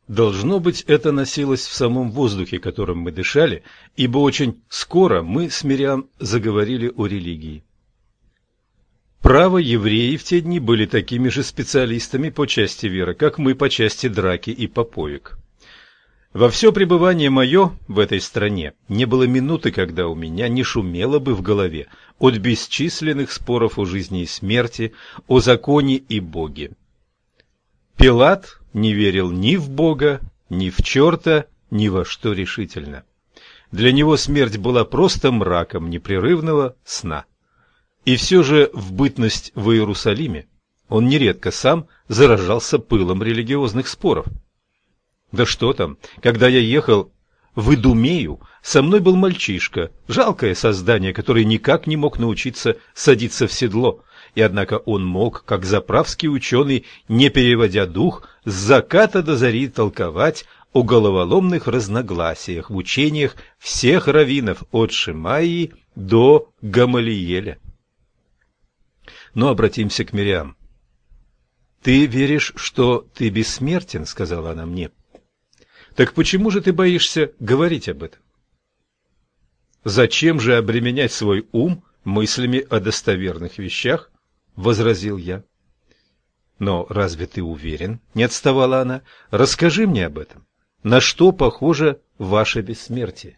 Должно быть, это носилось в самом воздухе, которым мы дышали, ибо очень скоро мы с Мириам заговорили о религии. Право, евреи в те дни были такими же специалистами по части веры, как мы по части драки и попоек. Во все пребывание мое в этой стране не было минуты, когда у меня не шумело бы в голове от бесчисленных споров о жизни и смерти, о законе и Боге. Пилат не верил ни в Бога, ни в черта, ни во что решительно. Для него смерть была просто мраком непрерывного сна. И все же в бытность в Иерусалиме он нередко сам заражался пылом религиозных споров. Да что там, когда я ехал в Идумею, со мной был мальчишка, жалкое создание, который никак не мог научиться садиться в седло, и однако он мог, как заправский ученый, не переводя дух, с заката до зари толковать о головоломных разногласиях в учениях всех раввинов от Шемаии до Гамалиеля. Но обратимся к Мириам. «Ты веришь, что ты бессмертен?» — сказала она мне. «Так почему же ты боишься говорить об этом?» «Зачем же обременять свой ум мыслями о достоверных вещах?» — возразил я. «Но разве ты уверен?» — не отставала она. «Расскажи мне об этом. На что похоже ваше бессмертие?»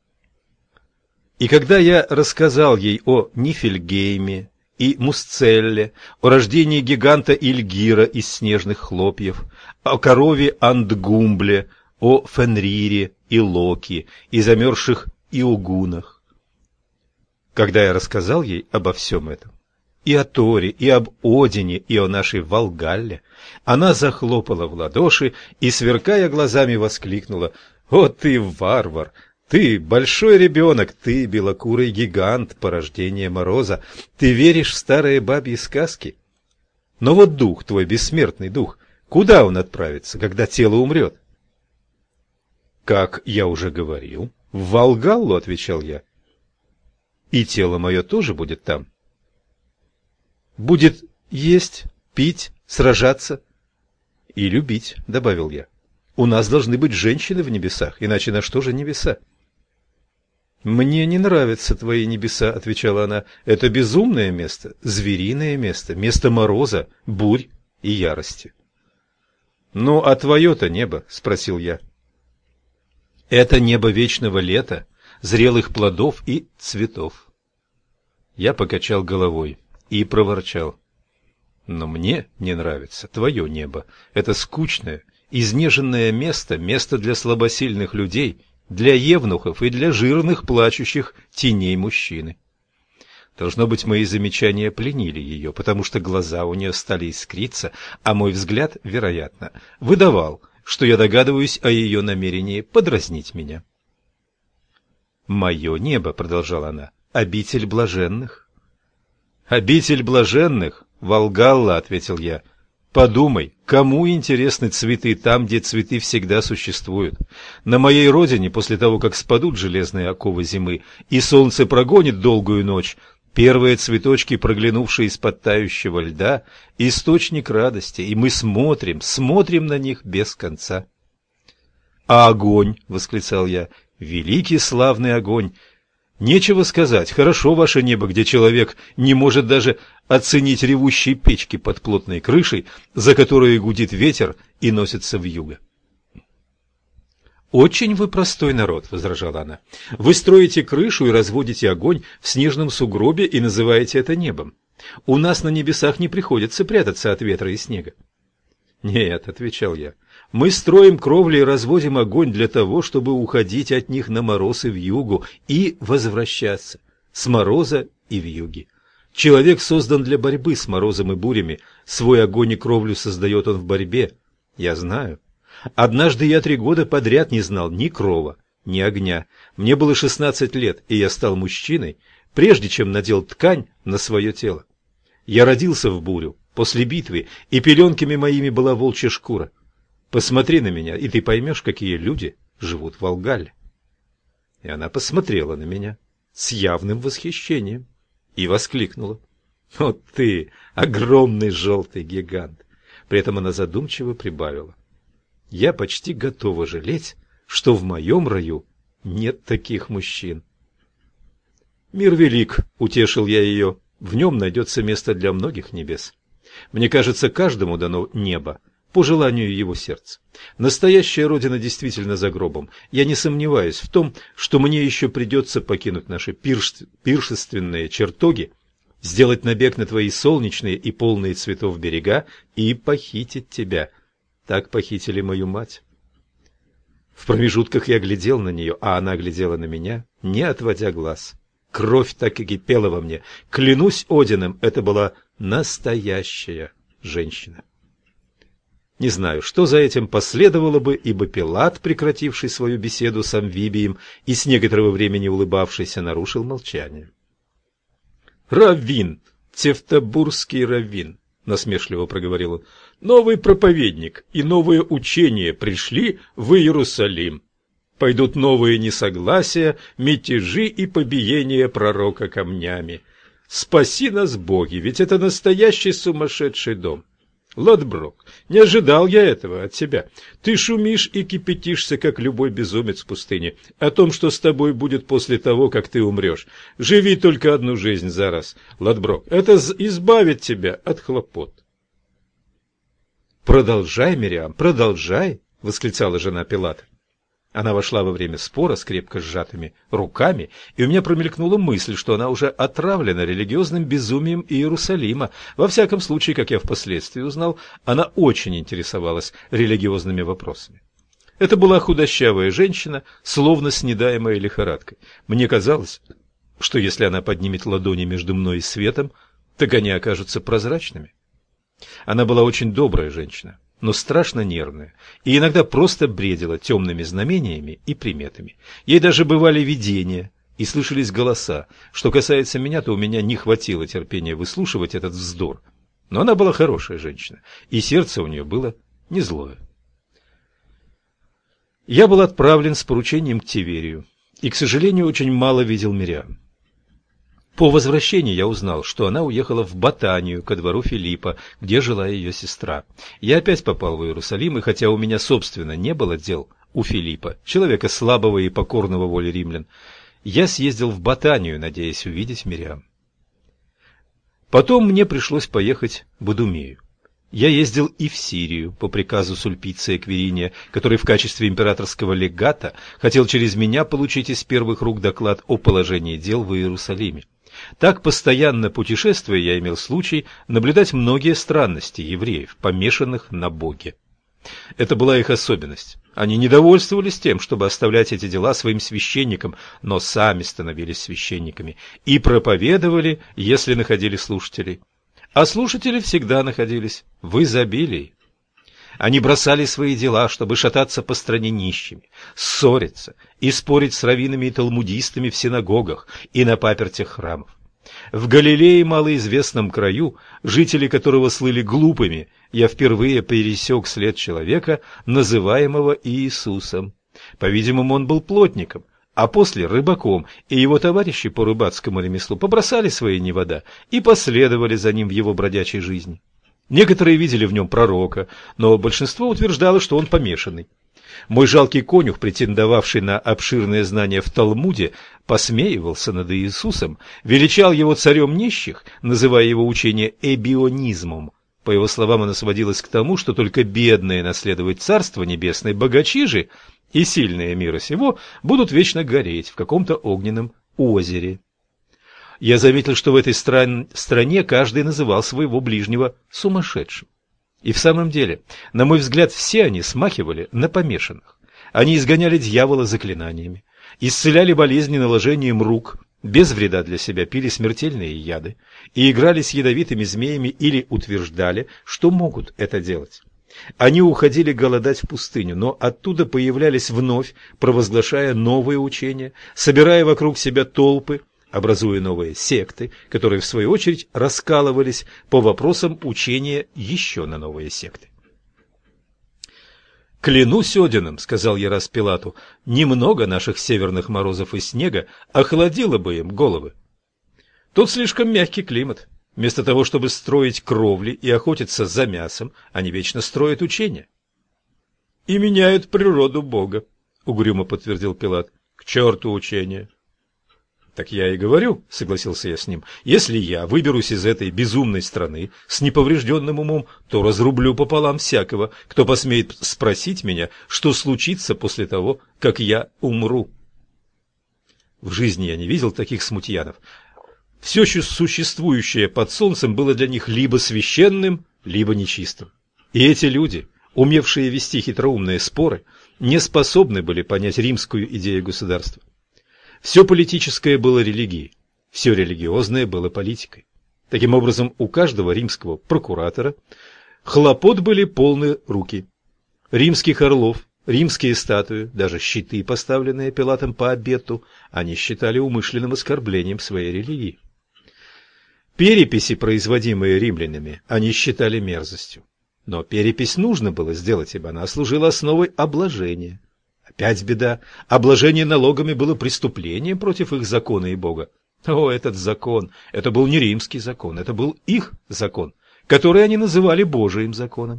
И когда я рассказал ей о Нифельгейме и Мусцелле, о рождении гиганта Ильгира из снежных хлопьев, о корове Андгумбле, о Фенрире и Локи и замерзших Иогунах. Когда я рассказал ей обо всем этом, и о Торе, и об Одине, и о нашей Валгалле, она захлопала в ладоши и, сверкая глазами, воскликнула: «О, ты варвар! Ты большой ребенок, ты белокурый гигант, порождение Мороза, ты веришь в старые бабьи сказки? Но вот дух твой, бессмертный дух, куда он отправится, когда тело умрет?» «Как я уже говорил, в Валгаллу», — отвечал я. «И тело мое тоже будет там?» «Будет есть, пить, сражаться и любить», — добавил я. «У нас должны быть женщины в небесах, иначе на что же небеса?» «Мне не нравятся твои небеса», — отвечала она. «Это безумное место, звериное место, место мороза, бурь и ярости». «Ну, а твое-то небо?» — спросил я. «Это небо вечного лета, зрелых плодов и цветов». Я покачал головой и проворчал: «Но мне не нравится твое небо. Это скучное, изнеженное место, место для слабосильных людей, для евнухов и для жирных плачущих теней мужчины». Должно быть, мои замечания пленили ее, потому что глаза у нее стали искриться, а мой взгляд, вероятно, выдавал, что я догадываюсь о ее намерении подразнить меня. «Мое небо», — продолжала она, — «обитель блаженных». «Обитель блаженных? Валгалла», — ответил я. «Подумай, кому интересны цветы там, где цветы всегда существуют? На моей родине, после того, как спадут железные оковы зимы и солнце прогонит долгую ночь, первые цветочки, проглянувшие из-под тающего льда, источник радости, и мы смотрим на них без конца». «А огонь!» — восклицал я. «Великий славный огонь! Нечего сказать, хорошо ваше небо, где человек не может даже оценить ревущие печки под плотной крышей, за которой гудит ветер и носится вьюга». «Очень вы простой народ», — возражала она. «Вы строите крышу и разводите огонь в снежном сугробе и называете это небом. У нас на небесах не приходится прятаться от ветра и снега». «Нет», — отвечал я, — «мы строим кровли и разводим огонь для того, чтобы уходить от них на мороз и вьюгу и возвращаться с мороза и вьюги. Человек создан для борьбы с морозом и бурями, свой огонь и кровлю создает он в борьбе. Я знаю. Однажды я 3 года подряд не знал ни крова, ни огня. Мне было 16 лет, и я стал мужчиной, прежде чем надел ткань на свое тело. Я родился в бурю, после битвы, и пеленками моими была волчья шкура. Посмотри на меня, и ты поймешь, какие люди живут в Валгалле». И она посмотрела на меня с явным восхищением и воскликнула: «О ты, огромный желтый гигант!» При этом она задумчиво прибавила: Я почти готова жалеть, что в моем раю нет таких мужчин. Мир велик, утешил я ее, в нем найдется место для многих небес. Мне кажется, каждому дано небо, по желанию его сердца. Настоящая родина действительно за гробом. Я не сомневаюсь в том, что мне еще придется покинуть наши пиршественные чертоги, сделать набег на твои солнечные и полные цветов берега и похитить тебя. Так похитили мою мать. В промежутках я глядел на нее, а она глядела на меня, не отводя глаз. Кровь так и кипела во мне. Клянусь Одином, это была настоящая женщина. Не знаю, что за этим последовало бы, ибо Пилат, прекративший свою беседу с Амвибием и с некоторого времени улыбавшийся, нарушил молчание. «Раввин, Тевтобурский раввин», — насмешливо проговорил он, — «новый проповедник и новые учения пришли в Иерусалим. Пойдут новые несогласия, мятежи и побиения пророка камнями. Спаси нас, боги, ведь это настоящий сумасшедший дом. Ладброк, не ожидал я этого от тебя. Ты шумишь и кипятишься, как любой безумец в пустыне, о том, что с тобой будет после того, как ты умрешь. Живи только одну жизнь за раз, Ладброк, это избавит тебя от хлопот». «Продолжай, Мириам, продолжай», — восклицала жена Пилата. Она вошла во время спора с крепко сжатыми руками, и у меня промелькнула мысль, что она уже отравлена религиозным безумием Иерусалима. Во всяком случае, как я впоследствии узнал, она очень интересовалась религиозными вопросами. Это была худощавая женщина, словно снедаемая лихорадкой. Мне казалось, что если она поднимет ладони между мной и светом, так они окажутся прозрачными. Она была очень добрая женщина, но страшно нервная, и иногда просто бредила темными знамениями и приметами. Ей даже бывали видения, и слышались голоса. Что касается меня, то у меня не хватило терпения выслушивать этот вздор. Но она была хорошая женщина, и сердце у нее было не злое. Я был отправлен с поручением к Тиверию, и, к сожалению, очень мало видел Мириам. По возвращении я узнал, что она уехала в Батанию, ко двору Филиппа, где жила ее сестра. Я опять попал в Иерусалим, и хотя у меня, собственно, не было дел у Филиппа, человека слабого и покорного воле римлян, я съездил в Батанию, надеясь увидеть Мириам. Потом мне пришлось поехать в Идумею. Я ездил и в Сирию по приказу Сульпиция Квириния, который в качестве императорского легата хотел через меня получить из первых рук доклад о положении дел в Иерусалиме. Так, постоянно путешествуя, я имел случай наблюдать многие странности евреев, помешанных на Боге. Это была их особенность. Они не довольствовались тем, чтобы оставлять эти дела своим священникам, но сами становились священниками и проповедовали, если находили слушателей. А слушатели всегда находились в изобилии. Они бросали свои дела, чтобы шататься по стране нищими, ссориться и спорить с раввинами и талмудистами в синагогах и на папертях храмов. В Галилее, малоизвестном краю, жители которого слыли глупыми, я впервые пересек след человека, называемого Иисусом. По-видимому, он был плотником, а после рыбаком, и его товарищи по рыбацкому ремеслу побросали свои невода и последовали за ним в его бродячей жизни. Некоторые видели в нем пророка, но большинство утверждало, что он помешанный. Мой жалкий конюх, претендовавший на обширные знания в Талмуде, посмеивался над Иисусом, величал его царем нищих, называя его учение эбионизмом. По его словам, оно сводилось к тому, что только бедные наследуют Царство Небесное, богачи же и сильные мира сего будут вечно гореть в каком-то огненном озере. Я заметил, что в этой стране каждый называл своего ближнего сумасшедшим. И в самом деле, на мой взгляд, все они смахивали на помешанных. Они изгоняли дьявола заклинаниями, исцеляли болезни наложением рук, без вреда для себя пили смертельные яды и играли с ядовитыми змеями или утверждали, что могут это делать. Они уходили голодать в пустыню, но оттуда появлялись вновь, провозглашая новые учения, собирая вокруг себя толпы, образуя новые секты, которые, в свою очередь, раскалывались по вопросам учения еще на новые секты. «Клянусь Одином, — сказал я раз Пилату, — немного наших северных морозов и снега охладило бы им головы. Тут слишком мягкий климат. Вместо того, чтобы строить кровли и охотиться за мясом, они вечно строят учения». и меняют природу Бога, — угрюмо подтвердил Пилат. — К черту учение! — Так я и говорю, — согласился я с ним, — если я выберусь из этой безумной страны с неповрежденным умом, то разрублю пополам всякого, кто посмеет спросить меня, что случится после того, как я умру. В жизни я не видел таких смутьянов. Все существующее под солнцем было для них либо священным, либо нечистым. И эти люди, умевшие вести хитроумные споры, не способны были понять римскую идею государства. Все политическое было религией, все религиозное было политикой. Таким образом, у каждого римского прокуратора хлопот были полны руки. Римских орлов, римские статуи, даже щиты, поставленные Пилатом по обету, они считали умышленным оскорблением своей религии. Переписи, производимые римлянами, они считали мерзостью. Но перепись нужно было сделать, ибо она служила основой обложения. Опять беда. Обложение налогами было преступлением против их закона и Бога. О, этот закон! Это был не римский закон, это был их закон, который они называли Божиим законом.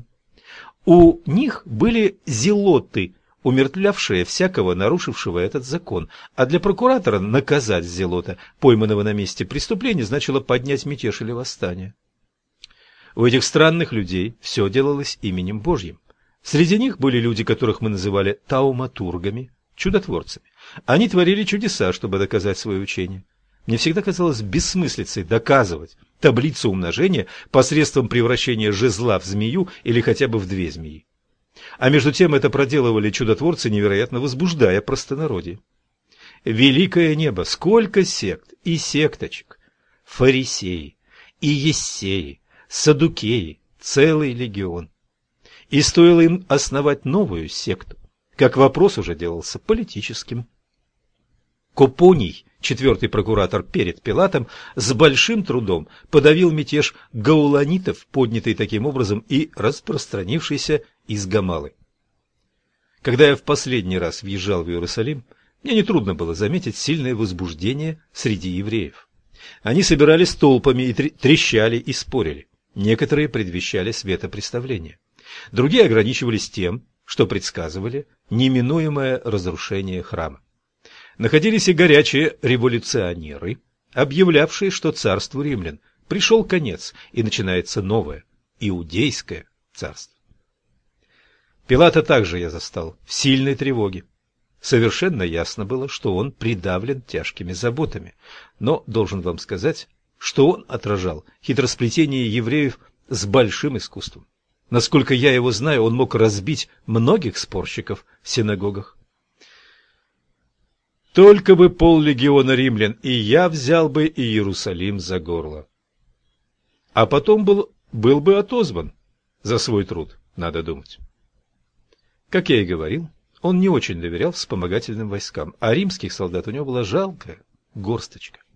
У них были зелоты, умертвлявшие всякого нарушившего этот закон, а для прокуратора наказать зелота, пойманного на месте преступления, значило поднять мятеж или восстание. У этих странных людей все делалось именем Божьим. Среди них были люди, которых мы называли тауматургами, чудотворцами. Они творили чудеса, чтобы доказать свое учение. Мне всегда казалось бессмыслицей доказывать таблицу умножения посредством превращения жезла в змею или хотя бы в две змеи. А между тем это проделывали чудотворцы, невероятно возбуждая простонародье. Великое небо! Сколько сект и секточек! Фарисеи и ессеи, саддукеи, целый легион. И стоило им основать новую секту, как вопрос уже делался политическим. Копоний, четвертый прокуратор перед Пилатом, с большим трудом подавил мятеж гауланитов, поднятый таким образом и распространившийся из Гамалы. Когда я в последний раз въезжал в Иерусалим, мне нетрудно было заметить сильное возбуждение среди евреев. Они собирались толпами и трещали и спорили. Некоторые предвещали светопреставление. Другие ограничивались тем, что предсказывали неминуемое разрушение храма. Находились и горячие революционеры, объявлявшие, что царству римлян пришел конец и начинается новое, иудейское царство. Пилата также я застал в сильной тревоге. Совершенно ясно было, что он придавлен тяжкими заботами, но должен вам сказать, что он отражал хитросплетение евреев с большим искусством. Насколько я его знаю, он мог разбить многих спорщиков в синагогах. Только бы поллегиона римлян, и я взял бы Иерусалим за горло. А потом был бы отозван за свой труд, надо думать. Как я и говорил, он не очень доверял вспомогательным войскам, а римских солдат у него была жалкая горсточка.